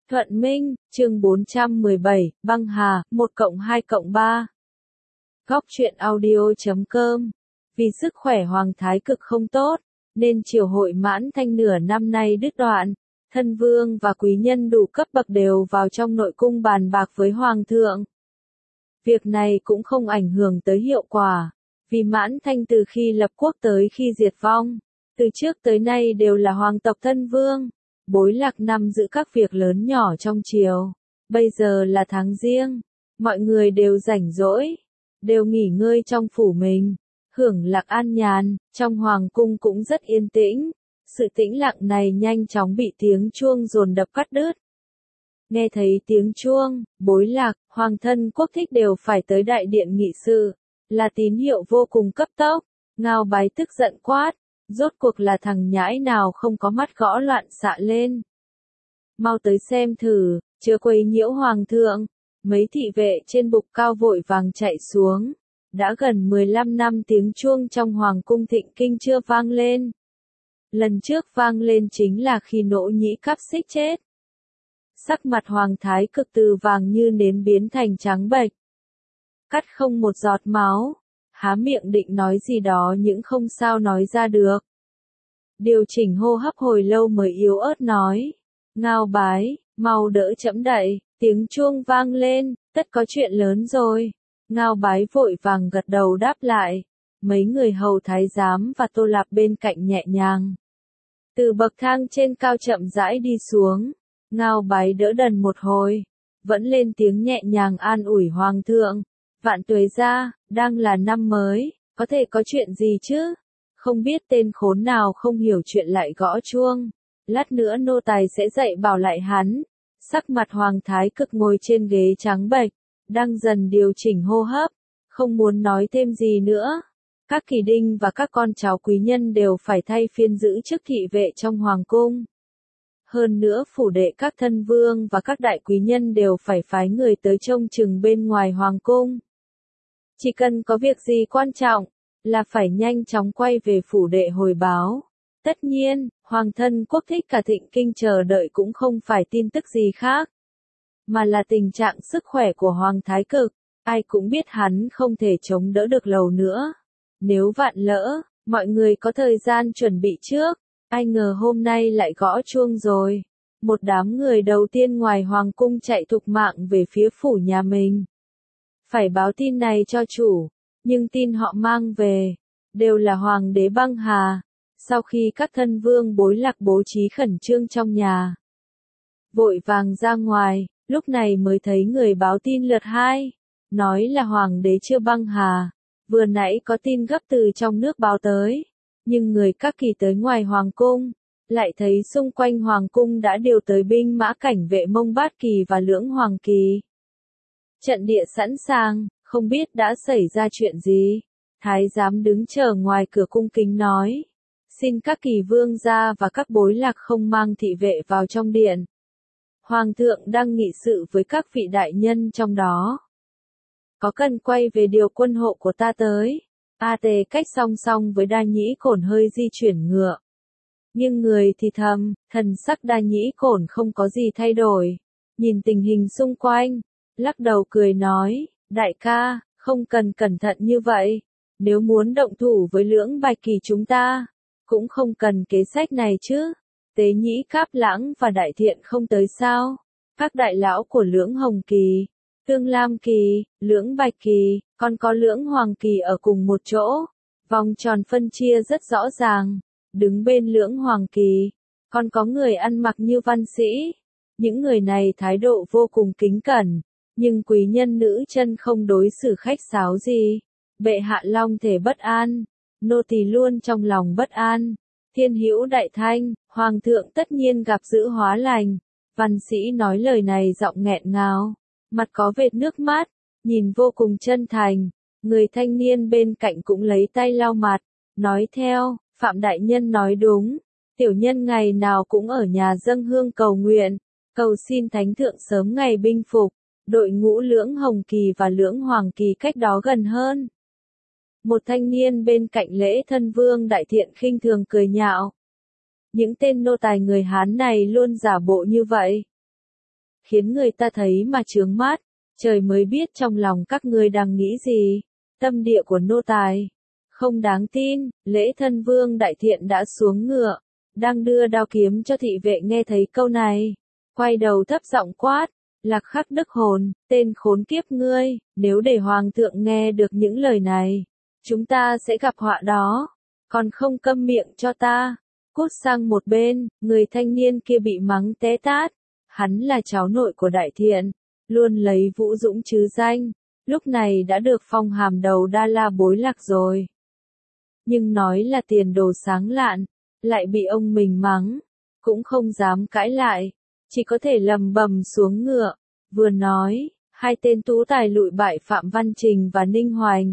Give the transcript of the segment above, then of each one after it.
Thuận Minh, chương 417, Băng Hà, 1+2+3. Góc truyện audio.com. Vì sức khỏe Hoàng Thái Cực không tốt, nên triều hội Mãn Thanh nửa năm nay đứt đoạn, thân vương và quý nhân đủ cấp bậc đều vào trong nội cung bàn bạc với Hoàng thượng. Việc này cũng không ảnh hưởng tới hiệu quả, vì Mãn Thanh từ khi lập quốc tới khi diệt vong, từ trước tới nay đều là hoàng tộc thân vương. Bối Lạc nắm giữ các việc lớn nhỏ trong triều. Bây giờ là tháng Giêng, mọi người đều rảnh rỗi, đều nghỉ ngơi trong phủ mình, hưởng lạc an nhàn, trong hoàng cung cũng rất yên tĩnh. Sự tĩnh lặng này nhanh chóng bị tiếng chuông dồn dập cắt đứt. Nghe thấy tiếng chuông, Bối Lạc, hoàng thân quốc thích đều phải tới đại điện nghị sự, là tín hiệu vô cùng cấp tốc. Ngao Bái tức giận quát. Rốt cuộc là thằng nhãi nào không có mắt gõ loạn xạ lên. Mau tới xem thử, chưa quấy nhiễu hoàng thượng. Mấy thị vệ trên bục cao vội vàng chạy xuống. Đã gần 15 năm tiếng chuông trong hoàng cung Thịnh Kinh chưa vang lên. Lần trước vang lên chính là khi Nỗ Nhĩ Cáp Xích chết. Sắc mặt Hoàng Thái Cực từ vàng như nến biến thành trắng bệch. Cắt không một giọt máu. Há miệng định nói gì đó nhưng không sao nói ra được. Điều chỉnh hô hấp hồi lâu mới yếu ớt nói. Ngao Bái, mau đỡ trẫm đậy, tiếng chuông vang lên, tất có chuyện lớn rồi. Ngao Bái vội vàng gật đầu đáp lại. Mấy người hầu thái giám và Tô Lạp bên cạnh nhẹ nhàng. Từ bậc thang trên cao chậm rãi đi xuống. Ngao Bái đỡ đần một hồi. Vẫn lên tiếng nhẹ nhàng an ủi hoàng thượng. Vạn tuế ra, đang là năm mới, có thể có chuyện gì chứ? Không biết tên khốn nào không hiểu chuyện lại gõ chuông. Lát nữa nô tài sẽ dạy bảo lại hắn. Sắc mặt Hoàng Thái Cực ngồi trên ghế trắng bệch, đang dần điều chỉnh hô hấp, không muốn nói thêm gì nữa. Các kỳ đinh và các con cháu quý nhân đều phải thay phiên giữ chức thị vệ trong hoàng cung. Hơn nữa phủ đệ các thân vương và các đại quý nhân đều phải phái người tới trông chừng bên ngoài hoàng cung. Chỉ cần có việc gì quan trọng, là phải nhanh chóng quay về phủ đệ hồi báo. Tất nhiên, hoàng thân quốc thích cả Thịnh Kinh chờ đợi cũng không phải tin tức gì khác, mà là tình trạng sức khỏe của Hoàng Thái Cực. Ai cũng biết hắn không thể chống đỡ được lâu nữa. Nếu vạn lỡ, mọi người có thời gian chuẩn bị trước. Ai ngờ hôm nay lại gõ chuông rồi. Một đám người đầu tiên ngoài hoàng cung chạy thục mạng về phía phủ nhà mình. Phải báo tin này cho chủ, nhưng tin họ mang về, đều là Hoàng đế Băng Hà. Sau khi các thân vương Bối Lạc bố trí khẩn trương trong nhà, vội vàng ra ngoài, lúc này mới thấy người báo tin lượt hai, nói là Hoàng đế chưa Băng Hà. Vừa nãy có tin gấp từ trong nước báo tới, nhưng người các kỳ tới ngoài hoàng cung, lại thấy xung quanh hoàng cung đã điều tới binh mã cảnh vệ Mông Bát Kỳ và Lưỡng Hoàng Kỳ. Trận địa sẵn sàng, không biết đã xảy ra chuyện gì. Thái giám đứng chờ ngoài cửa cung kính nói. Xin các kỳ vương gia và các Bối Lạc không mang thị vệ vào trong điện. Hoàng thượng đang nghị sự với các vị đại nhân trong đó. Có cần quay về điều quân hộ của ta tới. A.T. cách song song với Đa Nhĩ Cổn hơi di chuyển ngựa. Nhưng người thì thầm, thần sắc Đa Nhĩ Cổn không có gì thay đổi. Nhìn tình hình xung quanh, lắc đầu cười nói, đại ca, không cần cẩn thận như vậy. Nếu muốn động thủ với Lưỡng Bạch Kỳ chúng ta, cũng không cần kế sách này chứ. Tế Nhĩ Cáp Lãng và Đại Thiện không tới sao. Các đại lão của Lưỡng Hồng Kỳ, Tương Lam Kỳ, Lưỡng Bạch Kỳ, còn có Lưỡng Hoàng Kỳ ở cùng một chỗ. Vòng tròn phân chia rất rõ ràng. Đứng bên Lưỡng Hoàng Kỳ, còn có người ăn mặc như văn sĩ. Những người này thái độ vô cùng kính cẩn. Nhưng quý nhân nữ chân không đối xử khách sáo gì. Bệ hạ long thể bất an, nô tỳ luôn trong lòng bất an. Thiên hữu đại thanh, hoàng thượng tất nhiên gặp dữ hóa lành. Văn sĩ nói lời này giọng nghẹn ngào, mặt có vệt nước mắt, nhìn vô cùng chân thành. Người thanh niên bên cạnh cũng lấy tay lau mặt, nói theo, Phạm đại nhân nói đúng. Tiểu nhân ngày nào cũng ở nhà dâng hương cầu nguyện, cầu xin thánh thượng sớm ngày binh phục. Đội ngũ Lưỡng Hồng Kỳ và Lưỡng Hoàng Kỳ cách đó gần hơn. Một thanh niên bên cạnh Lễ Thân Vương Đại Thiện khinh thường cười nhạo. Những tên nô tài người Hán này luôn giả bộ như vậy. khiến người ta thấy mà chướng mắt, trời mới biết trong lòng các ngươi đang nghĩ gì. Tâm địa của nô tài không đáng tin. Lễ Thân Vương đại thiện đã xuống ngựa, đang đưa đao kiếm cho thị vệ, nghe thấy câu này, quay đầu thấp giọng quát, Lạc Khắc Đức Hồn, tên khốn kiếp ngươi, nếu để hoàng thượng nghe được những lời này, chúng ta sẽ gặp họa đó, còn không câm miệng cho ta. Cút sang một bên. Người thanh niên kia bị mắng té tát, hắn là cháu nội của đại thiện, luôn lấy Vũ Dũng chứ danh, lúc này đã được phong hàm đầu Đa La Bối Lạc rồi. Nhưng nói là tiền đồ sáng lạn, lại bị ông mình mắng, cũng không dám cãi lại, chỉ có thể lầm bầm xuống ngựa, vừa nói, hai tên tú tài lụi bại Phạm Văn Trình và Ninh Hoành.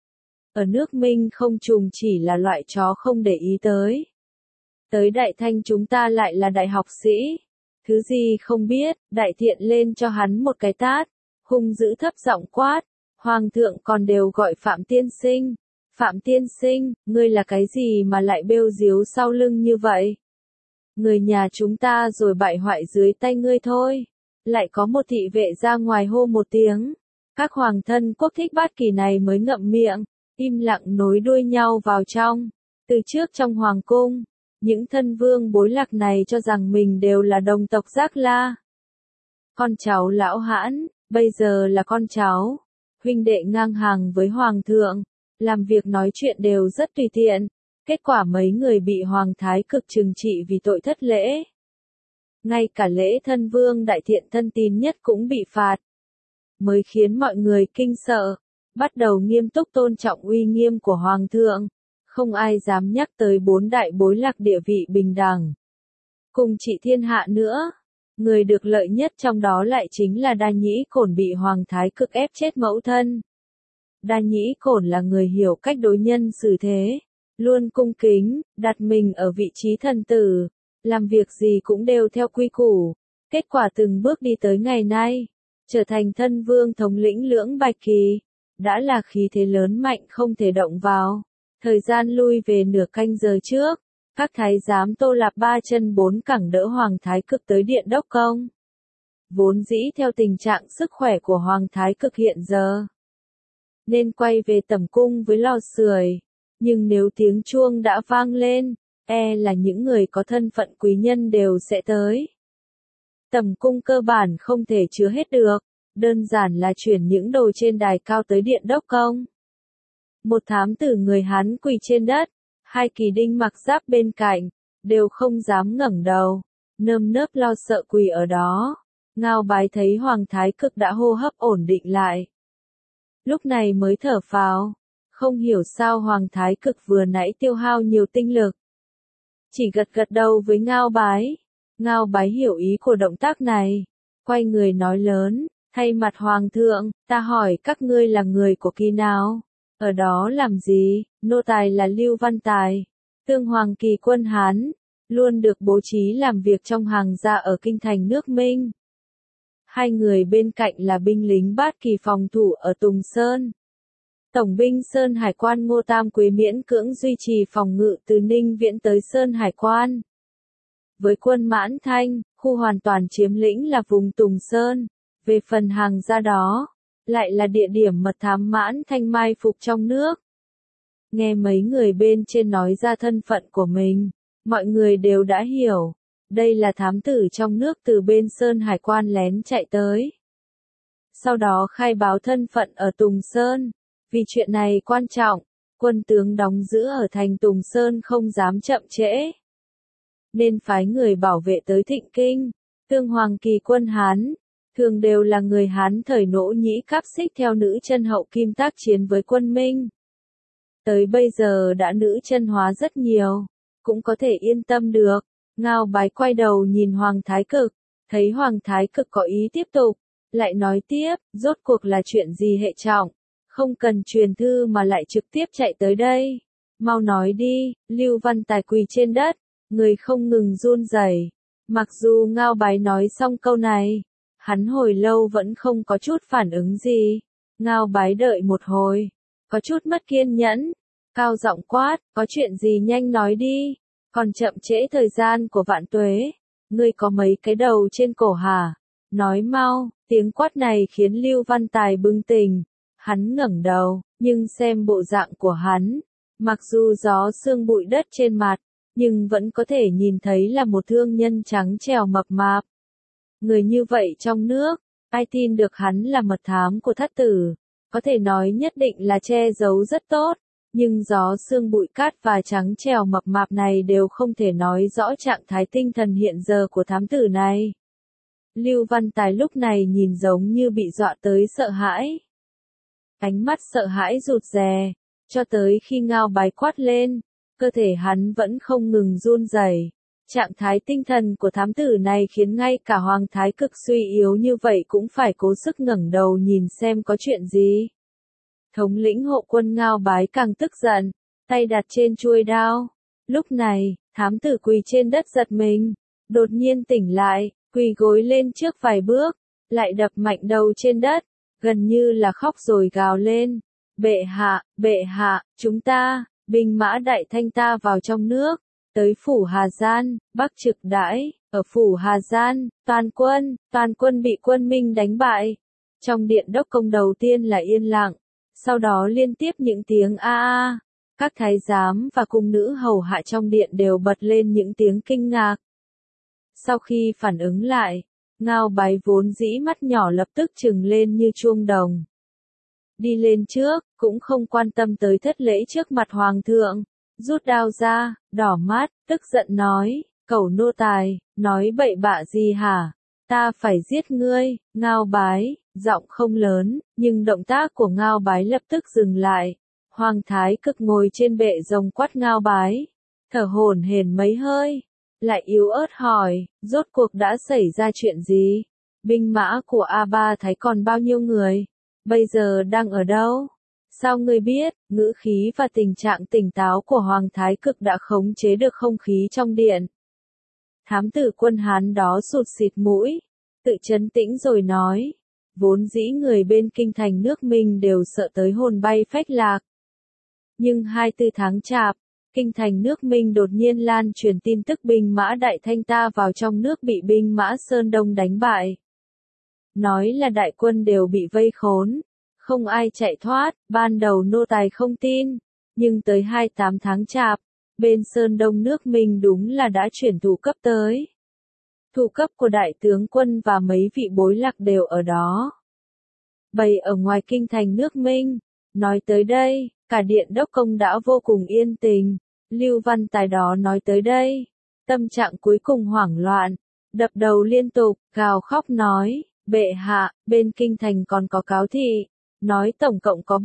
Ở nước Minh không trùng chỉ là loại chó không để ý tới. Tới Đại Thanh chúng ta lại là đại học sĩ. Thứ gì không biết, đại thiện lên cho hắn một cái tát, hung dữ thấp giọng quát, hoàng thượng còn đều gọi Phạm tiên sinh. Phạm tiên sinh, ngươi là cái gì mà lại bêu díu sau lưng như vậy? Người nhà chúng ta rồi bại hoại dưới tay ngươi thôi. Lại có một thị vệ ra ngoài hô một tiếng. Các hoàng thân quốc thích bát kỳ này mới ngậm miệng, im lặng nối đuôi nhau vào trong. Từ trước trong hoàng cung, những thân vương bối lạc này cho rằng mình đều là đồng tộc Giác La. Con cháu lão hãn, bây giờ là con cháu, huynh đệ ngang hàng với hoàng thượng, làm việc nói chuyện đều rất tùy tiện. Kết quả mấy người bị hoàng thái cực trừng trị vì tội thất lễ. Ngay cả Lễ Thân Vương đại thiện thân tín nhất cũng bị phạt. Mới khiến mọi người kinh sợ, bắt đầu nghiêm túc tôn trọng uy nghiêm của hoàng thượng. Không ai dám nhắc tới bốn đại bối lạc địa vị bình đẳng, cùng trị thiên hạ nữa. Người được lợi nhất trong đó lại chính là Đa Nhĩ Cổn, bị hoàng thái cực ép chết mẫu thân. Đa Nhĩ Cổn là người hiểu cách đối nhân xử thế, luôn cung kính, đặt mình ở vị trí thần tử, làm việc gì cũng đều theo quy củ. Kết quả từng bước đi tới ngày nay, trở thành thân vương thống lĩnh lưỡng bạch kỳ, đã là khí thế lớn mạnh không thể động vào. Thời gian lui về nửa canh giờ trước, các thái giám Tô Lạp ba chân bốn cẳng đỡ hoàng thái cực tới điện đốc công. Vốn dĩ theo tình trạng sức khỏe của hoàng thái cực hiện giờ, nên quay về tẩm cung với lò sưởi, nhưng nếu tiếng chuông đã vang lên, là những người có thân phận quý nhân đều sẽ tới. Tẩm cung cơ bản không thể chứa hết được, đơn giản là chuyển những đồ trên đài cao tới điện đốc công. Một thám tử người Hán quỳ trên đất, hai kỳ đinh mặc giáp bên cạnh, đều không dám ngẩng đầu, nơm nớp lo sợ quỳ ở đó. Ngao Bái thấy hoàng thái cực đã hô hấp ổn định lại, lúc này mới thở phào, không hiểu sao hoàng thái cực vừa nãy tiêu hao nhiều tinh lực. Chỉ gật gật đầu với Ngao Bái. Ngao Bái hiểu ý của động tác này, quay người nói lớn, thay mặt hoàng thượng, ta hỏi các ngươi là người của kỳ nào? Ở đó làm gì? Nô tài là Lưu Văn Tài, tương hoàng kỳ quân Hán, luôn được bố trí làm việc trong hàng gia ở kinh thành nước Minh. Hai người bên cạnh là binh lính bát kỳ phòng thủ ở Tùng Sơn. Tổng binh Sơn Hải quan Ngô Tam Quế miễn cưỡng duy trì phòng ngự từ Ninh Viễn tới Sơn Hải quan. Với quân Mãn Thanh, khu hoàn toàn chiếm lĩnh là vùng Tùng Sơn. Về phần hàng gia đó, lại là địa điểm mật thám Mãn Thanh mai phục trong nước. Nghe mấy người bên trên nói ra thân phận của mình, mọi người đều đã hiểu. Đây là thám tử trong nước từ bên Sơn Hải quan lén chạy tới. Sau đó khai báo thân phận ở Tùng Sơn. Vì chuyện này quan trọng, quân tướng đóng giữ ở thành Tùng Sơn không dám chậm trễ, nên phái người bảo vệ tới Thịnh Kinh. Tương hoàng kỳ quân Hán, thường đều là người Hán thời Nỗ Nhĩ Cáp Xích theo nữ chân hậu Kim tác chiến với quân Minh. Tới bây giờ đã nữ chân hóa rất nhiều, cũng có thể yên tâm được. Ngao Bái quay đầu nhìn hoàng thái cực, thấy hoàng thái cực có ý tiếp tục, lại nói tiếp, rốt cuộc là chuyện gì hệ trọng, không cần truyền thư mà lại trực tiếp chạy tới đây. Mau nói đi. Lưu Văn Tài quỳ trên đất, người không ngừng run rẩy. Mặc dù Ngao Bái nói xong câu này, hắn hồi lâu vẫn không có chút phản ứng gì. Ngao Bái đợi một hồi, có chút mất kiên nhẫn, cao giọng quát, có chuyện gì nhanh nói đi, còn chậm trễ thời gian của vạn tuế. Ngươi có mấy cái đầu trên cổ hả? nói mau, tiếng quát này khiến Lưu Văn Tài bừng tỉnh. Hắn ngẩng đầu, nhưng xem bộ dạng của hắn, mặc dù gió sương bụi đất trên mặt, nhưng vẫn có thể nhìn thấy là một thương nhân trắng trẻo mập mạp. Người như vậy trong nước, ai tin được hắn là mật thám của Thất tử, có thể nói nhất định là che giấu rất tốt, nhưng gió sương bụi cát và trắng trẻo mập mạp này đều không thể nói rõ trạng thái tinh thần hiện giờ của thám tử này. Lưu Văn Tài lúc này nhìn giống như bị dọa tới sợ hãi. Ánh mắt sợ hãi rụt rè, cho tới khi Ngao Bái quát lên, cơ thể hắn vẫn không ngừng run rẩy. Trạng thái tinh thần của thám tử này khiến ngay cả Hoàng Thái Cực suy yếu như vậy cũng phải cố sức ngẩng đầu nhìn xem có chuyện gì. Thống lĩnh hộ quân Ngao Bái càng tức giận, tay đặt trên chuôi đao. Lúc này, thám tử quỳ trên đất giật mình, đột nhiên tỉnh lại, quỳ gối lên trước vài bước, lại đập mạnh đầu trên đất, gần như là khóc rồi gào lên. Bệ hạ, chúng ta, binh mã Đại Thanh ta vào trong nước, tới phủ Hà Gian, Bắc trực đãi, ở phủ Hà Gian, toàn quân bị quân Minh đánh bại. Trong điện đốc công đầu tiên là yên lặng, sau đó liên tiếp những tiếng a a, các thái giám và cung nữ hầu hạ trong điện đều bật lên những tiếng kinh ngạc. Sau khi phản ứng lại, Ngao Bái vốn dĩ mắt nhỏ lập tức trừng lên như chuông đồng. Đi lên trước, cũng không quan tâm tới thất lễ trước mặt hoàng thượng, rút đao ra, đỏ mắt, tức giận nói, cẩu nô tài, nói bậy bạ gì hả? Ta phải giết ngươi. Ngao Bái, giọng không lớn, nhưng động tác của Ngao Bái lập tức dừng lại. Hoàng Thái Cực ngồi trên bệ rồng quát Ngao Bái, thở hổn hển mấy hơi, lại yếu ớt hỏi, rốt cuộc đã xảy ra chuyện gì? Binh mã của A3 Thái còn bao nhiêu người? Bây giờ đang ở đâu? Sao ngươi biết? Ngữ khí và tình trạng tỉnh táo của Hoàng Thái Cực đã khống chế được không khí trong điện. Thám tử quân Hán đó sụt xịt mũi, tự trấn tĩnh rồi nói, vốn dĩ người bên kinh thành nước Minh đều sợ tới hồn bay phách lạc. Nhưng 24 tháng Chạp, kinh thành nước Minh đột nhiên lan truyền tin tức binh mã Đại Thanh ta vào trong nước bị binh mã Sơn Đông đánh bại. Nói là đại quân đều bị vây khốn, không ai chạy thoát, ban đầu nô tài không tin, nhưng tới 28 tháng Chạp, bên Sơn Đông nước Minh đúng là đã chuyển thủ cấp tới. Thủ cấp của đại tướng quân và mấy vị bối lạc đều ở đó. Bày ở ngoài kinh thành nước Minh, nói tới đây, cả điện đốc công đã vô cùng yên tình. Lưu Văn Tài đó nói tới đây, tâm trạng cuối cùng hoảng loạn, đập đầu liên tục, gào khóc nói, bệ hạ, bên kinh thành còn có cáo thị, nói tổng cộng có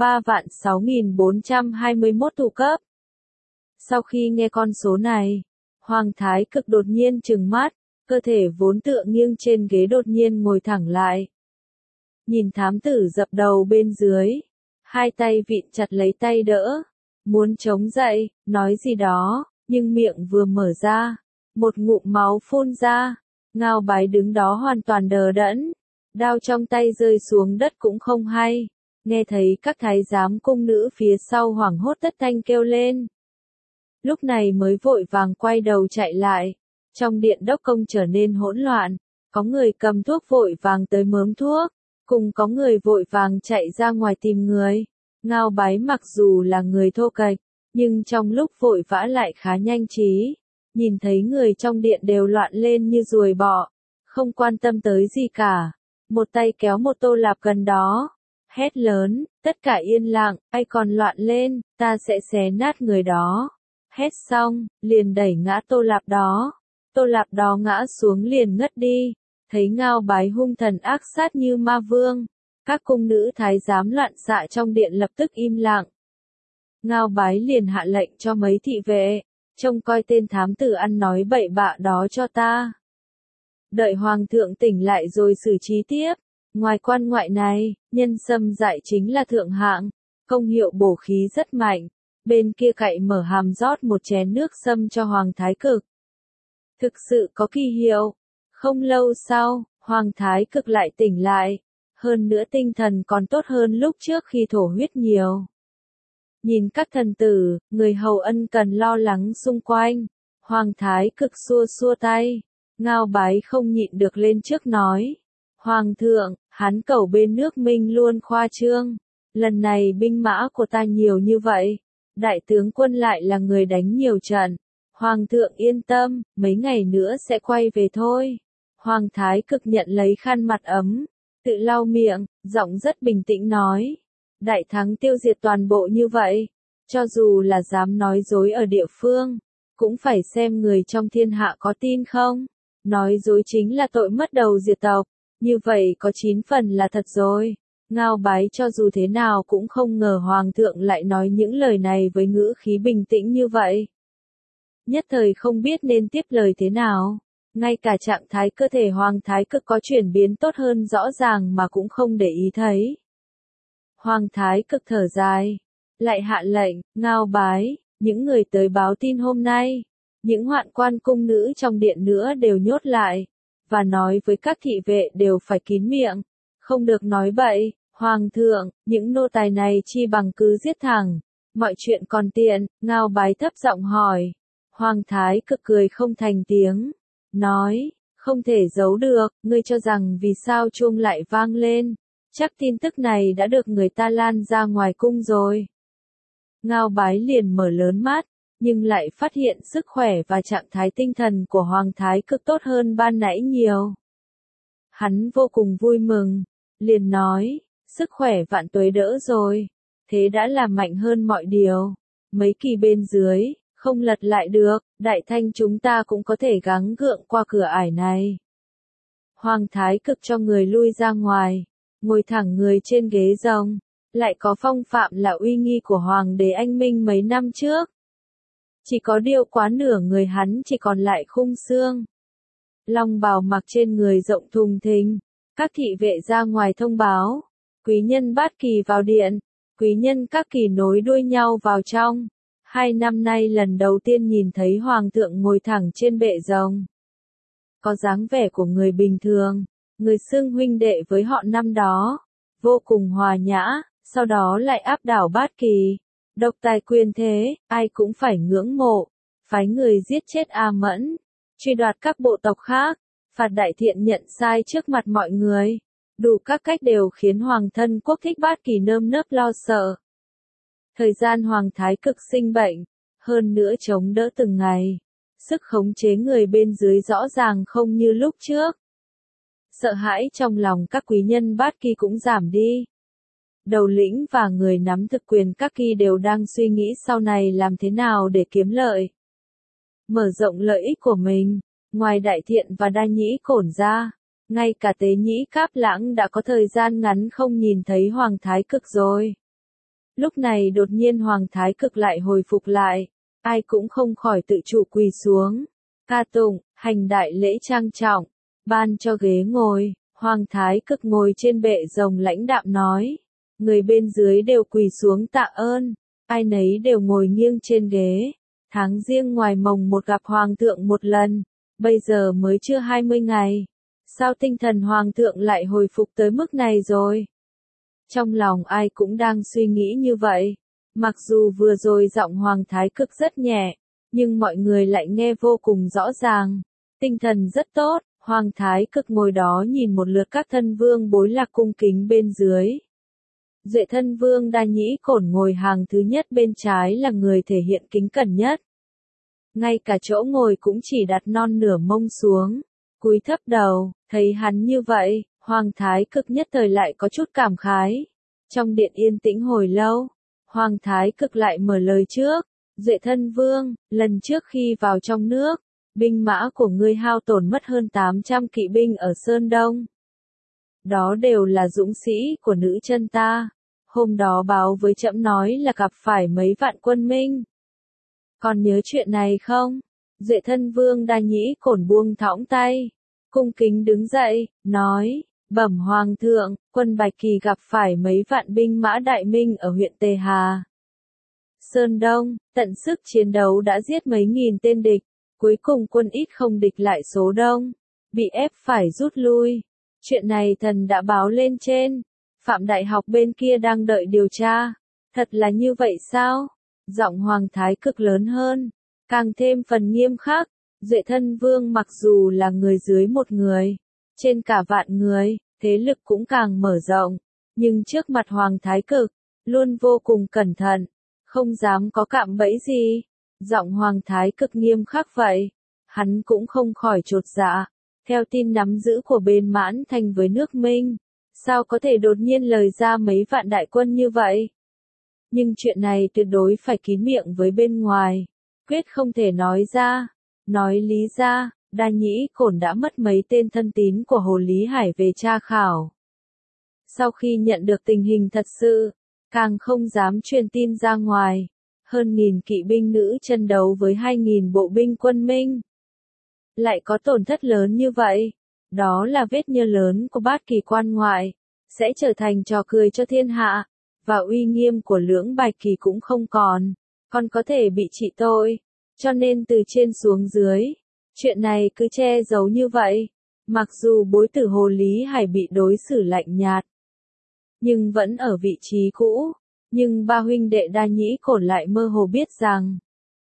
3.6.421 thủ cấp. Sau khi nghe con số này, Hoàng Thái Cực đột nhiên trừng mắt, cơ thể vốn tựa nghiêng trên ghế đột nhiên ngồi thẳng lại. Nhìn thám tử dập đầu bên dưới, hai tay vịn chặt lấy tay đỡ, muốn chống dậy, nói gì đó, nhưng miệng vừa mở ra, một ngụm máu phun ra. Ngao Bái đứng đó hoàn toàn đờ đẫn, đao trong tay rơi xuống đất cũng không hay, nghe thấy các thái giám cung nữ phía sau hoảng hốt tất thanh kêu lên. Lúc này mới vội vàng quay đầu chạy lại, trong điện đốc công trở nên hỗn loạn, có người cầm thuốc vội vàng tới mớm thuốc, cùng có người vội vàng chạy ra ngoài tìm người. Ngao Bái mặc dù là người thô kệch, nhưng trong lúc vội vã lại khá nhanh trí, nhìn thấy người trong điện đều loạn lên như ruồi bọ, không quan tâm tới gì cả, một tay kéo một Tô Lạp gần đó, hét lớn, tất cả yên lặng, ai còn loạn lên, ta sẽ xé nát người đó. Hét xong, liền đẩy ngã Tô Lạp đó. Tô Lạp đó ngã xuống liền ngất đi. Thấy Ngao Bái hung thần ác sát như ma vương, các cung nữ thái giám loạn xạ trong điện lập tức im lặng. Ngao Bái liền hạ lệnh cho mấy thị vệ, trông coi tên thám tử ăn nói bậy bạ đó cho ta. Đợi hoàng thượng tỉnh lại rồi xử trí tiếp. Ngoài quan ngoại này, nhân sâm dại chính là thượng hạng, công hiệu bổ khí rất mạnh. Bên kia cậy mở hàm rót một chén nước sâm cho Hoàng Thái Cực. Thực sự có kỳ hiệu. Không lâu sau, Hoàng Thái Cực lại tỉnh lại. Hơn nữa tinh thần còn tốt hơn lúc trước khi thổ huyết nhiều. Nhìn các thần tử, người hầu ân cần lo lắng xung quanh. Hoàng Thái Cực xua xua tay. Ngao Bái không nhịn được lên trước nói. Hoàng thượng, hắn cầu bên nước Minh luôn khoa trương. Lần này binh mã của ta nhiều như vậy. Đại tướng quân lại là người đánh nhiều trận. Hoàng thượng yên tâm, mấy ngày nữa sẽ quay về thôi. Hoàng thái cực nhận lấy khăn mặt ấm, tự lau miệng, giọng rất bình tĩnh nói. Đại thắng tiêu diệt toàn bộ như vậy. Cho dù là dám nói dối ở địa phương, cũng phải xem người trong thiên hạ có tin không. Nói dối chính là tội mất đầu diệt tộc. Như vậy có 9 phần là thật rồi. Ngao Bái cho dù thế nào cũng không ngờ Hoàng thượng lại nói những lời này với ngữ khí bình tĩnh như vậy. Nhất thời không biết nên tiếp lời thế nào. Ngay cả trạng thái cơ thể Hoàng thái cực có chuyển biến tốt hơn rõ ràng mà cũng không để ý thấy. Hoàng thái cực thở dài. Lại hạ lệnh, Ngao Bái, những người tới báo tin hôm nay. Những hoạn quan cung nữ trong điện nữa đều nhốt lại. Và nói với các thị vệ đều phải kín miệng. Không được nói bậy, Hoàng thượng, những nô tài này chi bằng cứ giết thẳng. Mọi chuyện còn tiện, Ngao Bái thấp giọng hỏi. Hoàng thái cực cười không thành tiếng. Nói, không thể giấu được, ngươi cho rằng vì sao chuông lại vang lên. Chắc tin tức này đã được người ta lan ra ngoài cung rồi. Ngao Bái liền mở lớn mắt, nhưng lại phát hiện sức khỏe và trạng thái tinh thần của Hoàng thái cực tốt hơn ban nãy nhiều. Hắn vô cùng vui mừng, liền nói, sức khỏe vạn tuế đỡ rồi, thế đã là mạnh hơn mọi điều. Mấy kỳ bên dưới, không lật lại được, Đại Thanh chúng ta cũng có thể gắng gượng qua cửa ải này. Hoàng thái cực cho người lui ra ngoài, ngồi thẳng người trên ghế rồng, lại có phong phạm là uy nghi của Hoàng đế anh Minh mấy năm trước. Chỉ có điều quá nửa người hắn chỉ còn lại khung xương. Long bào mặc trên người rộng thùng thình, các thị vệ ra ngoài thông báo, quý nhân Bát Kỳ vào điện, quý nhân các kỳ nối đuôi nhau vào trong. 2 năm nay lần đầu tiên nhìn thấy Hoàng thượng ngồi thẳng trên bệ rồng. Có dáng vẻ của người bình thường, người xưng huynh đệ với họ năm đó, vô cùng hòa nhã, sau đó lại áp đảo Bát Kỳ. Độc tài quyền thế, ai cũng phải ngưỡng mộ, phái người giết chết A Mẫn, truy đoạt các bộ tộc khác, phạt Đại Thiện nhận sai trước mặt mọi người. Đủ các cách đều khiến Hoàng thân quốc thích Bát Kỳ nơm nớp lo sợ. Thời gian Hoàng thái cực sinh bệnh, hơn nữa chống đỡ từng ngày. Sức khống chế người bên dưới rõ ràng không như lúc trước. Sợ hãi trong lòng các quý nhân Bát Kỳ cũng giảm đi. Đầu lĩnh và người nắm thực quyền các kỳ đều đang suy nghĩ sau này làm thế nào để kiếm lợi. Mở rộng lợi ích của mình, ngoài Đại Thiện và Đa Nhĩ Cổn ra, ngay cả Tế Nhĩ Cáp Lãng đã có thời gian ngắn không nhìn thấy Hoàng thái cực rồi. Lúc này đột nhiên Hoàng thái cực lại hồi phục lại, ai cũng không khỏi tự chủ quỳ xuống, ca tụng, hành đại lễ trang trọng, ban cho ghế ngồi. Hoàng thái cực ngồi trên bệ rồng lãnh đạm nói. Người bên dưới đều quỳ xuống tạ ơn, ai nấy đều ngồi nghiêng trên ghế. Tháng Giêng ngoài mồng 1 gặp Hoàng thượng một lần, bây giờ mới chưa 20 ngày. Sao tinh thần Hoàng thượng lại hồi phục tới mức này rồi? Trong lòng ai cũng đang suy nghĩ như vậy. Mặc dù vừa rồi giọng Hoàng thái cực rất nhẹ, nhưng mọi người lại nghe vô cùng rõ ràng. Tinh thần rất tốt, Hoàng thái cực ngồi đó nhìn một lượt các thân vương bối lạc cung kính bên dưới. Duệ thân vương Đa Nhĩ Cổn ngồi hàng thứ nhất bên trái là người thể hiện kính cẩn nhất. Ngay cả chỗ ngồi cũng chỉ đặt non nửa mông xuống, cúi thấp đầu, thấy hắn như vậy, Hoàng thái cực nhất thời lại có chút cảm khái. Trong điện yên tĩnh hồi lâu, Hoàng thái cực lại mở lời trước, Duệ thân vương, lần trước khi vào trong nước, binh mã của ngươi hao tổn mất hơn 800 kỵ binh ở Sơn Đông. Đó đều là dũng sĩ của nữ chân ta. Hôm đó báo với trẫm nói là gặp phải mấy vạn quân Minh. Còn nhớ chuyện này không? Duệ thân vương Đa Nhĩ Cổn buông thõng tay, cung kính đứng dậy, nói, bẩm Hoàng thượng, quân Bạch Kỳ gặp phải mấy vạn binh mã Đại Minh ở huyện Tề Hà. Sơn Đông, tận sức chiến đấu đã giết mấy nghìn tên địch, cuối cùng quân ít không địch lại số đông, bị ép phải rút lui. Chuyện này thần đã báo lên trên. Phạm Đại Học bên kia đang đợi điều tra. Thật là như vậy sao? Giọng Hoàng thái cực lớn hơn, càng thêm phần nghiêm khắc. Duệ thân vương mặc dù là người dưới một người, trên cả vạn người, thế lực cũng càng mở rộng, nhưng trước mặt Hoàng Thái Cực, luôn vô cùng cẩn thận, không dám có cạm bẫy gì. Giọng Hoàng Thái Cực nghiêm khắc vậy, hắn cũng không khỏi chột dạ. Theo tin nắm giữ của bên Mãn Thành với nước Minh, sao có thể đột nhiên lời ra mấy vạn đại quân như vậy? Nhưng chuyện này tuyệt đối phải kín miệng với bên ngoài, quyết không thể nói ra. Nói lý ra, Đa Nhĩ Cổn đã mất mấy tên thân tín của Hồ Lý Hải về tra khảo. Sau khi nhận được tình hình thật sự, càng không dám truyền tin ra ngoài. Hơn 1000 kỵ binh nữ chân đấu với 2000 bộ binh quân Minh. Lại có tổn thất lớn như vậy, đó là vết nhơ lớn của Bát Kỳ quan ngoại, sẽ trở thành trò cười cho thiên hạ, và uy nghiêm của Lưỡng Bạch Kỳ cũng không còn có thể bị trị tội, cho nên từ trên xuống dưới, chuyện này cứ che giấu như vậy, mặc dù bối tử Hồ Lý Hải bị đối xử lạnh nhạt, nhưng vẫn ở vị trí cũ, nhưng ba huynh đệ Đa Nhĩ Cổn lại mơ hồ biết rằng,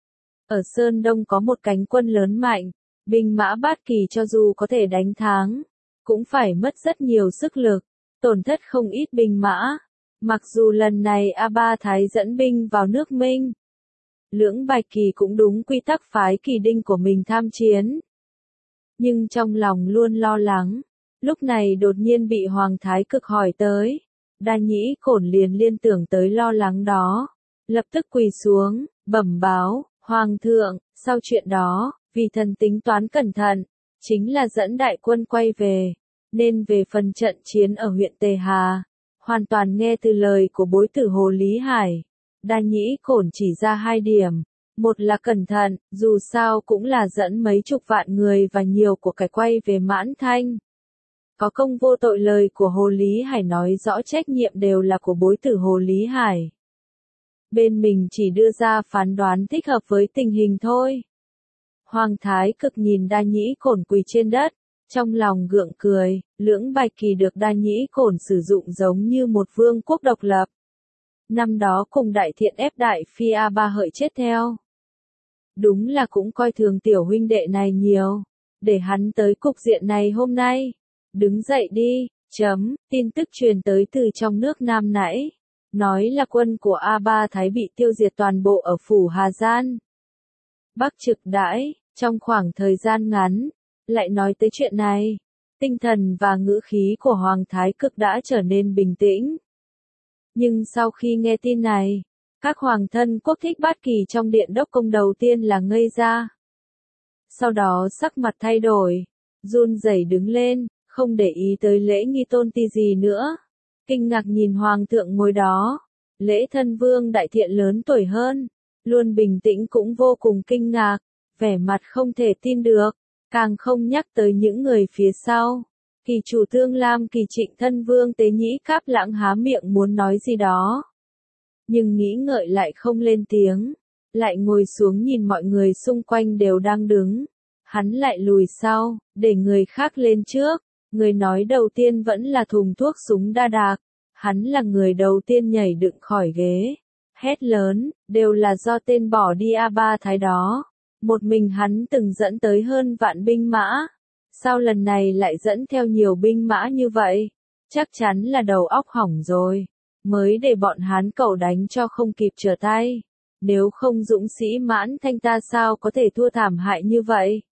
ở Sơn Đông có một cánh quân lớn mạnh, binh mã Bát Kỳ cho dù có thể đánh thắng, cũng phải mất rất nhiều sức lực, tổn thất không ít binh mã. Mặc dù lần này A Ba Thái dẫn binh vào nước Minh, Lưỡng Bạch Kỳ cũng đúng quy tắc phái kỳ đinh của mình tham chiến. Nhưng trong lòng luôn lo lắng, lúc này đột nhiên bị Hoàng Thái Cực hỏi tới, Đa Nhĩ Cổn liền liên tưởng tới lo lắng đó, lập tức quỳ xuống, bẩm báo, Hoàng thượng, sau chuyện đó, vì thần tính toán cẩn thận, chính là dẫn đại quân quay về, nên về phần trận chiến ở huyện Tề Hà, hoàn toàn nghe từ lời của bối tử Hồ Lý Hải. Đa Nhĩ Cổn chỉ ra 2 điểm, một là cẩn thận, dù sao cũng là dẫn mấy chục vạn người và nhiều của cải quay về Mãn Thanh. Có công vô tội, lời của Hồ Lý Hải nói rõ trách nhiệm đều là của bối tử Hồ Lý Hải. Bên mình chỉ đưa ra phán đoán thích hợp với tình hình thôi. Hoàng Thái Cực nhìn Đa Nhĩ Cổn quỳ trên đất, trong lòng gượng cười, Lưỡng Bạch Kỳ được Đa Nhĩ Cổn sử dụng giống như một vương quốc độc lập. Năm đó cùng Đại Thiện ép Đại Phi A Ba Hợi chết theo. Đúng là cũng coi thường tiểu huynh đệ này nhiều, để hắn tới cục diện này hôm nay. Đứng dậy đi, tin tức truyền tới từ trong nước Nam nãy, nói là quân của A Ba Thái bị tiêu diệt toàn bộ ở phủ Hà Gian. Bắc trực đãi, trong khoảng thời gian ngắn, lại nói tới chuyện này, tinh thần và ngữ khí của Hoàng Thái Cực đã trở nên bình tĩnh. Nhưng sau khi nghe tin này, các hoàng thân quốc thích Bát Kỳ trong điện đốc công đầu tiên là ngây ra. Sau đó sắc mặt thay đổi, run rẩy đứng lên, không để ý tới lễ nghi tôn ti gì nữa. Kinh ngạc nhìn Hoàng thượng ngồi đó, Lễ Thân Vương Đại Thiện lớn tuổi hơn, luôn bình tĩnh cũng vô cùng kinh ngạc, vẻ mặt không thể tin được, càng không nhắc tới những người phía sau. Kỳ chủ Thương Lam Kỳ Trịnh Thân Vương Tế Nhĩ Cáp Lãng há miệng muốn nói gì đó, nhưng nghĩ ngợi lại không lên tiếng, lại ngồi xuống nhìn mọi người xung quanh đều đang đứng. Hắn lại lùi sau, để người khác lên trước. Người nói đầu tiên vẫn là thùng thuốc súng Đa Đạc. Hắn là người đầu tiên nhảy dựng khỏi ghế, hét lớn, đều là do tên bỏ đi A Ba Thái đó. Một mình hắn từng dẫn tới hơn vạn binh mã. Sao lần này lại dẫn theo nhiều binh mã như vậy? Chắc chắn là đầu óc hỏng rồi, mới để bọn Hán cẩu đánh cho không kịp trở tay. Nếu không dũng sĩ Mãn Thanh ta sao có thể thua thảm hại như vậy?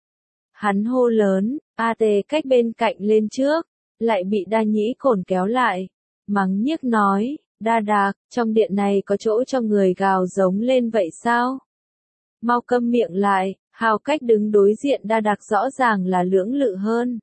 Hắn hô lớn, A Tề cách bên cạnh lên trước, lại bị Đa Nhĩ Cổn kéo lại, mắng nhiếc nói, Đa Đạc, trong điện này có chỗ cho người gào giống lên vậy sao? Mau câm miệng lại. Hào Cách đứng đối diện Đa Đạc rõ ràng là lưỡng lự hơn.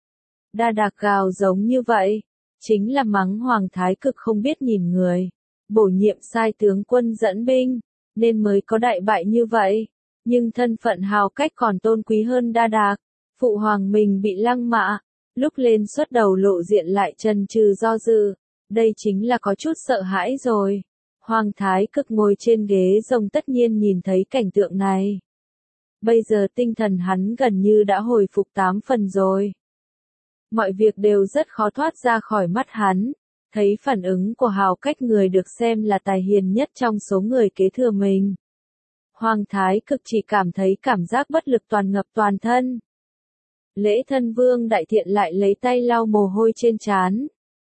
Đa Đạc gào giống như vậy, chính là mắng Hoàng Thái Cực không biết nhìn người, bổ nhiệm sai tướng quân dẫn binh, nên mới có đại bại như vậy. Nhưng thân phận Hào Cách còn tôn quý hơn Đa Đạc, phụ hoàng mình bị lăng mạ, lúc lên xuất đầu lộ diện lại chần chừ do dự, đây chính là có chút sợ hãi rồi. Hoàng Thái Cực ngồi trên ghế rồng tất nhiên nhìn thấy cảnh tượng này. Bây giờ tinh thần hắn gần như đã hồi phục 8 phần rồi. Mọi việc đều rất khó thoát ra khỏi mắt hắn. Thấy phản ứng của Hào Cách, người được xem là tài hiền nhất trong số người kế thừa mình. Hoàng Thái Cực chỉ cảm thấy cảm giác bất lực toàn ngập toàn thân. Lễ thân vương đại thiện lại lấy tay lau mồ hôi trên trán.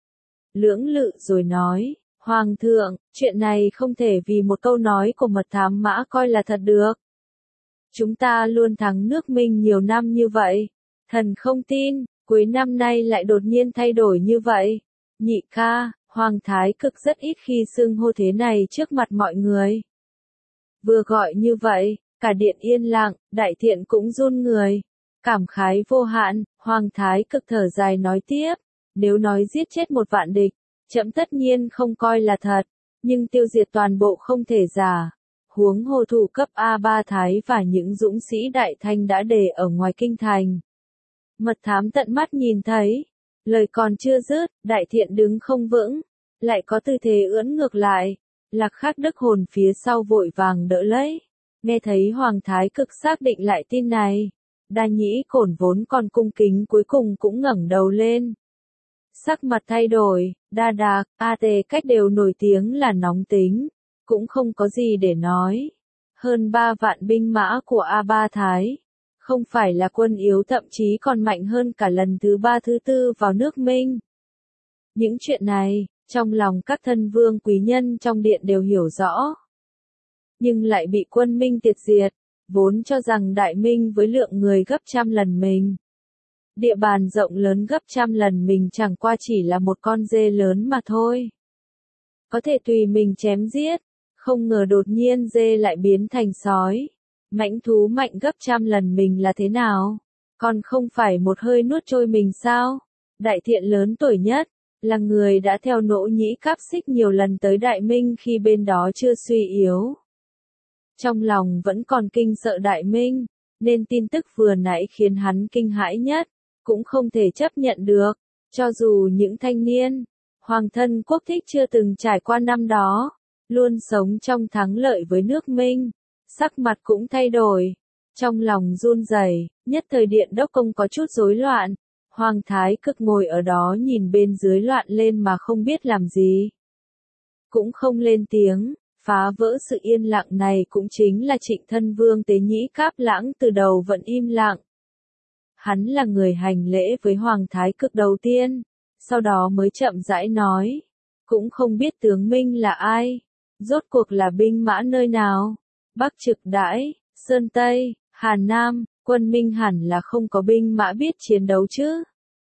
Lưỡng lự rồi nói, Hoàng thượng, chuyện này không thể vì một câu nói của mật thám mã coi là thật được. Chúng ta luôn thắng nước Minh nhiều năm như vậy. Thần không tin, cuối năm nay lại đột nhiên thay đổi như vậy. Nhị ca, Hoàng Thái Cực rất ít khi xưng hô thế này trước mặt mọi người. Vừa gọi như vậy, cả điện yên lặng, đại thiện cũng run người. Cảm khái vô hạn, Hoàng Thái Cực thở dài nói tiếp, nếu nói giết chết một vạn địch, trẫm tất nhiên không coi là thật, nhưng tiêu diệt toàn bộ không thể giả. Huống hồ thủ cấp A3 Thái và những dũng sĩ đại thanh đã để ở ngoài kinh thành. Mật thám tận mắt nhìn thấy, lời còn chưa dứt, đại thiện đứng không vững, lại có tư thế ưỡn ngược lại. Lạc Khắc Đức hồn phía sau vội vàng đỡ lấy. Nghe thấy Hoàng Thái Cực xác định lại tin này, Đa Nhĩ Cổn vốn còn cung kính cuối cùng cũng ngẩng đầu lên. Sắc mặt thay đổi, Đa Đạc, AT Cách đều nổi tiếng là nóng tính, cũng không có gì để nói. Hơn 3 vạn binh mã của A3 Thái, không phải là quân yếu, thậm chí còn mạnh hơn cả lần thứ 3 thứ 4 vào nước Minh. Những chuyện này, trong lòng các thân vương quý nhân trong điện đều hiểu rõ. Nhưng lại bị quân Minh tiệt diệt, vốn cho rằng Đại Minh với lượng người gấp trăm lần mình. Địa bàn rộng lớn gấp trăm lần mình chẳng qua chỉ là một con dê lớn mà thôi. Có thể tùy mình chém giết, không ngờ đột nhiên dê lại biến thành sói. Mãnh thú mạnh gấp trăm lần mình là thế nào? Còn không phải một hơi nuốt trôi mình sao? Đại thiện lớn tuổi nhất, là người đã theo Nỗ Nhĩ Cáp Xích nhiều lần tới Đại Minh khi bên đó chưa suy yếu. Trong lòng vẫn còn kinh sợ Đại Minh, nên tin tức vừa nãy khiến hắn kinh hãi nhất, cũng không thể chấp nhận được. Cho dù những thanh niên, hoàng thân quốc thích chưa từng trải qua năm đó, luôn sống trong thắng lợi với nước Minh, sắc mặt cũng thay đổi, trong lòng run rẩy. Nhất thời điện đốc công có chút rối loạn. Hoàng Thái Cực ngồi ở đó nhìn bên dưới loạn lên mà không biết làm gì. Cũng không lên tiếng, phá vỡ sự yên lặng này cũng chính là Trịnh thân vương Tế Nhĩ Cáp Lãng từ đầu vẫn im lặng. Hắn là người hành lễ với Hoàng Thái Cực đầu tiên, sau đó mới chậm rãi nói, cũng không biết tướng Minh là ai, rốt cuộc là binh mã nơi nào, Bắc Trực Đãi, Sơn Tây, Hà Nam, quân Minh hẳn là không có binh mã biết chiến đấu chứ.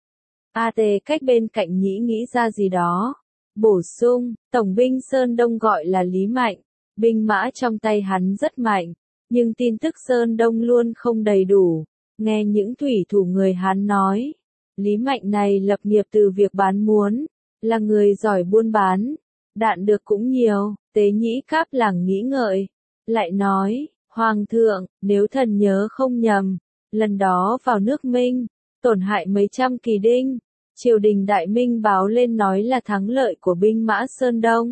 AT Cách bên cạnh nghĩ ra gì đó. Bổ sung, Tổng binh Sơn Đông gọi là Lý Mạnh, binh mã trong tay hắn rất mạnh, nhưng tin tức Sơn Đông luôn không đầy đủ. Nghe những thủy thủ người Hán nói, Lý Mạnh này lập nghiệp từ việc bán muốn, là người giỏi buôn bán, đạn được cũng nhiều. Tế Nhĩ Cáp Lãng nghĩ ngợi, lại nói, Hoàng thượng, nếu thần nhớ không nhầm, lần đó vào nước Minh, tổn hại mấy trăm kỳ đinh, triều đình Đại Minh báo lên nói là thắng lợi của binh mã Sơn Đông.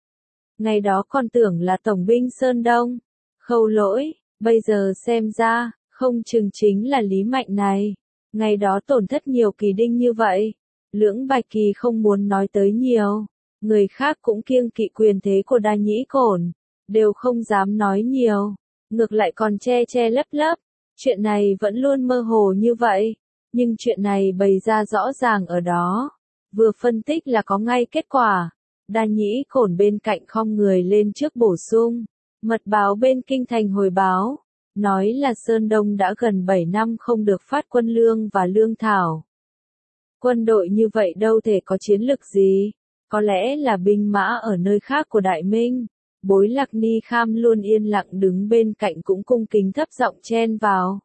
Ngày đó còn tưởng là tổng binh Sơn Đông, khâu lỗi, bây giờ xem ra, không chừng chính là Lý Mạnh này. Ngày đó tổn thất nhiều kỳ đinh như vậy, Lưỡng Bạch Kỳ không muốn nói tới nhiều, người khác cũng kiêng kỵ quyền thế của Đa Nhĩ Cổn, đều không dám nói nhiều, ngược lại còn che lấp lấp. Chuyện này vẫn luôn mơ hồ như vậy, nhưng chuyện này bày ra rõ ràng ở đó, vừa phân tích là có ngay kết quả. Đa Nhĩ Cổn bên cạnh khom người lên trước bổ sung, mật báo bên kinh thành hồi báo, nói là Sơn Đông đã gần 7 năm không được phát quân lương và lương thảo. Quân đội như vậy đâu thể có chiến lực gì, có lẽ là binh mã ở nơi khác của Đại Minh. Bối Lạc Ni Kham luôn yên lặng đứng bên cạnh cũng cung kính thấp giọng chen vào.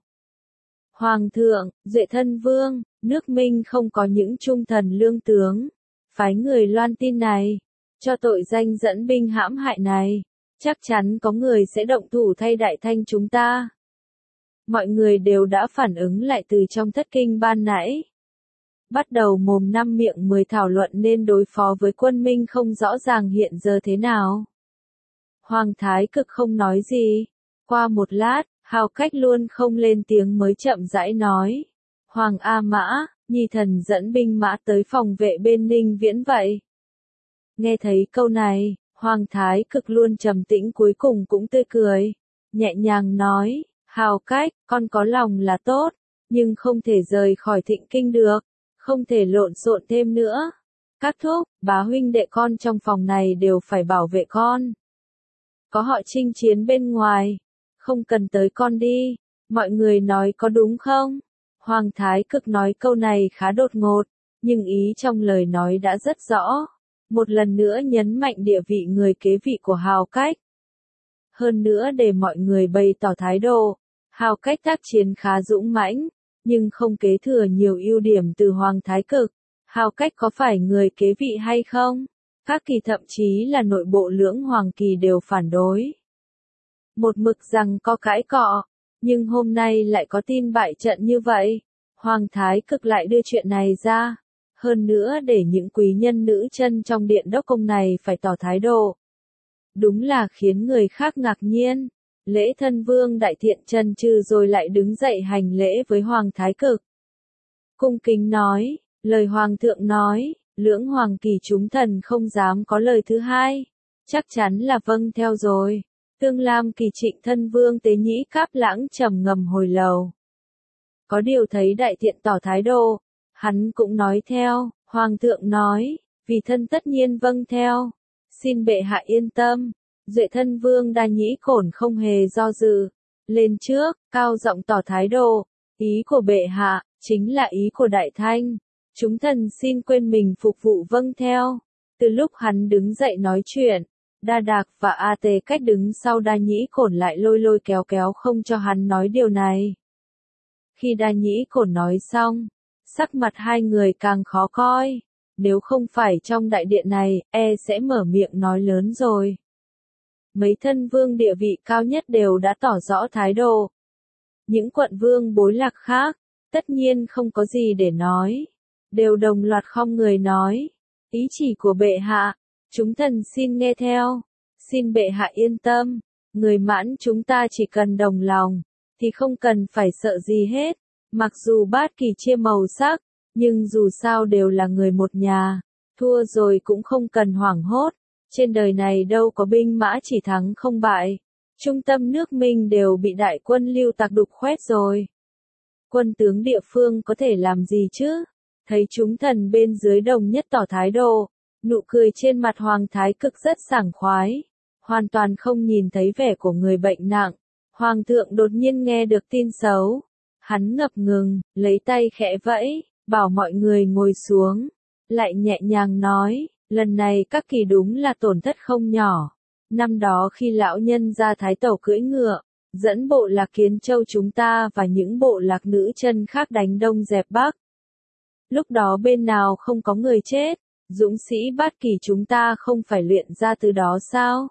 Hoàng thượng, Duệ thân vương, nước Minh không có những trung thần lương tướng, phái người loan tin này, cho tội danh dẫn binh hãm hại này, chắc chắn có người sẽ động thủ thay Đại Thanh chúng ta. Mọi người đều đã phản ứng lại từ trong thất kinh ban nãy. Bắt đầu mồm năm miệng 10 thảo luận nên đối phó với quân Minh không rõ ràng hiện giờ thế nào. Hoàng Thái Cực không nói gì. Qua một lát, Hào Cách luôn không lên tiếng mới chậm rãi nói. Hoàng A Mã, nhi thần dẫn binh mã tới phòng vệ bên Ninh Viễn vậy. Nghe thấy câu này, Hoàng Thái Cực luôn trầm tĩnh cuối cùng cũng tươi cười. Nhẹ nhàng nói, Hào Cách, con có lòng là tốt, nhưng không thể rời khỏi Thịnh Kinh được, không thể lộn xộn thêm nữa. Các thúc, bá huynh đệ con trong phòng này đều phải bảo vệ con. Có họ chinh chiến bên ngoài, không cần tới con đi, mọi người nói có đúng không? Hoàng Thái Cực nói câu này khá đột ngột, nhưng ý trong lời nói đã rất rõ. Một lần nữa nhấn mạnh địa vị người kế vị của Hào Cách. Hơn nữa để mọi người bày tỏ thái độ, Hào Cách tác chiến khá dũng mãnh, nhưng không kế thừa nhiều ưu điểm từ Hoàng Thái Cực. Hào Cách có phải người kế vị hay không? Các kỳ thậm chí là nội bộ lưỡng hoàng kỳ đều phản đối. Một mực rằng có cãi cọ, nhưng hôm nay lại có tin bại trận như vậy. Hoàng Thái Cực lại đưa chuyện này ra. Hơn nữa để những quý nhân nữ chân trong điện đốc công này phải tỏ thái độ. Đúng là khiến người khác ngạc nhiên. Lễ thân vương đại thiện trần trừ rồi lại đứng dậy hành lễ với Hoàng Thái Cực. Cung kính nói, lời Hoàng thượng nói, lưỡng hoàng kỳ chúng thần không dám có lời thứ hai. Chắc chắn là vâng theo rồi. Tương Lam kỳ trịnh thân vương tế nhĩ Cáp Lãng trầm ngầm hồi lầu. Có điều thấy đại thiện tỏ thái độ, hắn cũng nói theo. Hoàng thượng nói, vì thân tất nhiên vâng theo. Xin bệ hạ yên tâm. Duệ thân vương Đa Nhĩ Cổn không hề do dự. Lên trước, cao giọng tỏ thái độ. Ý của bệ hạ, chính là ý của Đại Thanh. Chúng thần xin quên mình phục vụ vâng theo. Từ lúc hắn đứng dậy nói chuyện, Đa Đạc và A Tê cách đứng sau Đa Nhĩ Cổn lại lôi lôi kéo kéo không cho hắn nói điều này. Khi Đa Nhĩ Cổn nói xong, sắc mặt hai người càng khó coi. Nếu không phải trong đại điện này, sẽ mở miệng nói lớn rồi. Mấy thân vương địa vị cao nhất đều đã tỏ rõ thái độ. Những quận vương bối lạc khác, tất nhiên không có gì để nói. Đều đồng loạt khom người nói. Ý chỉ của bệ hạ, chúng thần xin nghe theo. Xin bệ hạ yên tâm. Người Mãn chúng ta chỉ cần đồng lòng, thì không cần phải sợ gì hết. Mặc dù bát kỳ chia màu sắc, nhưng dù sao đều là người một nhà. Thua rồi cũng không cần hoảng hốt. Trên đời này đâu có binh mã chỉ thắng không bại. Trung tâm nước Minh đều bị đại quân Lưu Tặc đục khoét rồi. Quân tướng địa phương có thể làm gì chứ? Thấy chúng thần bên dưới đồng nhất tỏ thái độ, nụ cười trên mặt Hoàng Thái Cực rất sảng khoái. Hoàn toàn không nhìn thấy vẻ của người bệnh nặng. Hoàng thượng đột nhiên nghe được tin xấu. Hắn ngập ngừng, lấy tay khẽ vẫy, bảo mọi người ngồi xuống. Lại nhẹ nhàng nói, lần này các kỳ đúng là tổn thất không nhỏ. Năm đó khi lão nhân ra Thái Tẩu cưỡi ngựa, dẫn bộ lạc Kiến Châu chúng ta và những bộ lạc nữ chân khác đánh đông dẹp bắc. Lúc đó bên nào không có người chết, dũng sĩ bát kỳ chúng ta không phải luyện ra từ đó sao?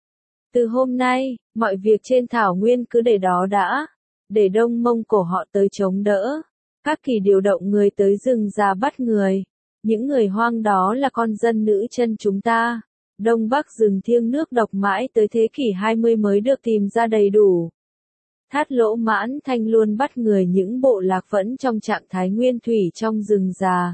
Từ hôm nay, mọi việc trên thảo nguyên cứ để đó đã, để Đông Mông Cổ họ tới chống đỡ. Các kỳ điều động người tới rừng già bắt người. Những người hoang đó là con dân nữ chân chúng ta. Đông Bắc rừng thiêng nước độc mãi tới thế kỷ 20 mới được tìm ra đầy đủ. Thát Lỗ Mãn Thanh luôn bắt người những bộ lạc vẫn trong trạng thái nguyên thủy trong rừng già.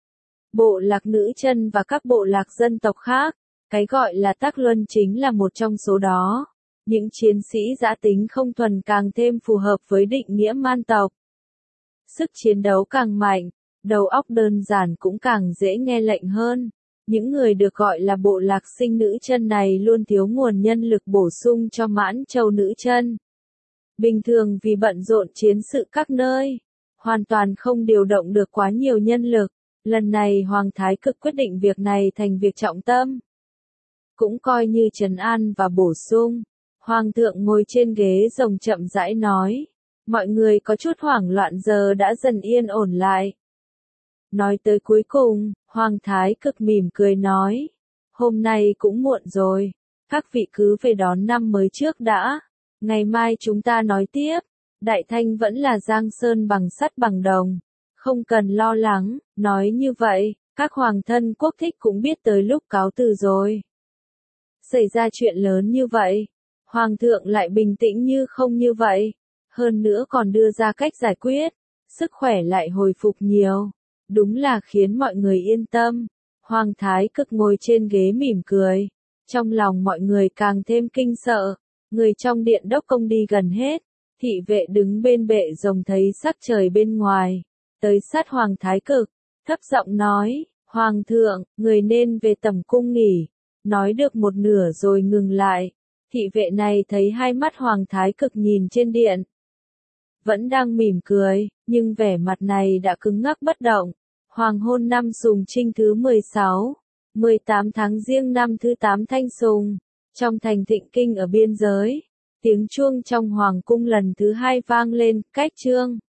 Bộ lạc nữ chân và các bộ lạc dân tộc khác, cái gọi là Tác Luân chính là một trong số đó. Những chiến sĩ dã tính không thuần càng thêm phù hợp với định nghĩa man tộc. Sức chiến đấu càng mạnh, đầu óc đơn giản cũng càng dễ nghe lệnh hơn. Những người được gọi là bộ lạc sinh nữ chân này luôn thiếu nguồn nhân lực bổ sung cho Mãn Châu nữ chân. Bình thường vì bận rộn chiến sự các nơi, hoàn toàn không điều động được quá nhiều nhân lực. Lần này Hoàng Thái Cực quyết định việc này thành việc trọng tâm. Cũng coi như trấn an và bổ sung. Hoàng thượng ngồi trên ghế rồng chậm rãi nói. Mọi người có chút hoảng loạn giờ đã dần yên ổn lại. Nói tới cuối cùng, Hoàng Thái Cực mỉm cười nói. Hôm nay cũng muộn rồi. Các vị cứ về đón năm mới trước đã. Ngày mai chúng ta nói tiếp. Đại Thanh vẫn là giang sơn bằng sắt bằng đồng. Không cần lo lắng. Nói như vậy, các hoàng thân quốc thích cũng biết tới lúc cáo từ rồi. Xảy ra chuyện lớn như vậy, Hoàng thượng lại bình tĩnh như không như vậy. Hơn nữa còn đưa ra cách giải quyết. Sức khỏe lại hồi phục nhiều. Đúng là khiến mọi người yên tâm. Hoàng Thái Cực ngồi trên ghế mỉm cười. Trong lòng mọi người càng thêm kinh sợ. Người trong điện đốc công đi gần hết. Thị vệ đứng bên bệ rồng thấy sắc trời bên ngoài, tới sát Hoàng Thái Cực, thấp giọng nói, Hoàng thượng, người nên về tẩm cung nghỉ, nói được một nửa rồi ngừng lại. Thị vệ này thấy hai mắt Hoàng Thái Cực nhìn trên điện, vẫn đang mỉm cười, nhưng vẻ mặt này đã cứng ngắc bất động. Hoàng hôn năm Sùng Trinh thứ 16, 18 tháng Giêng năm thứ 8 Thanh Sùng, trong thành Thịnh Kinh ở biên giới, tiếng chuông trong hoàng cung lần thứ hai vang lên, cách chương.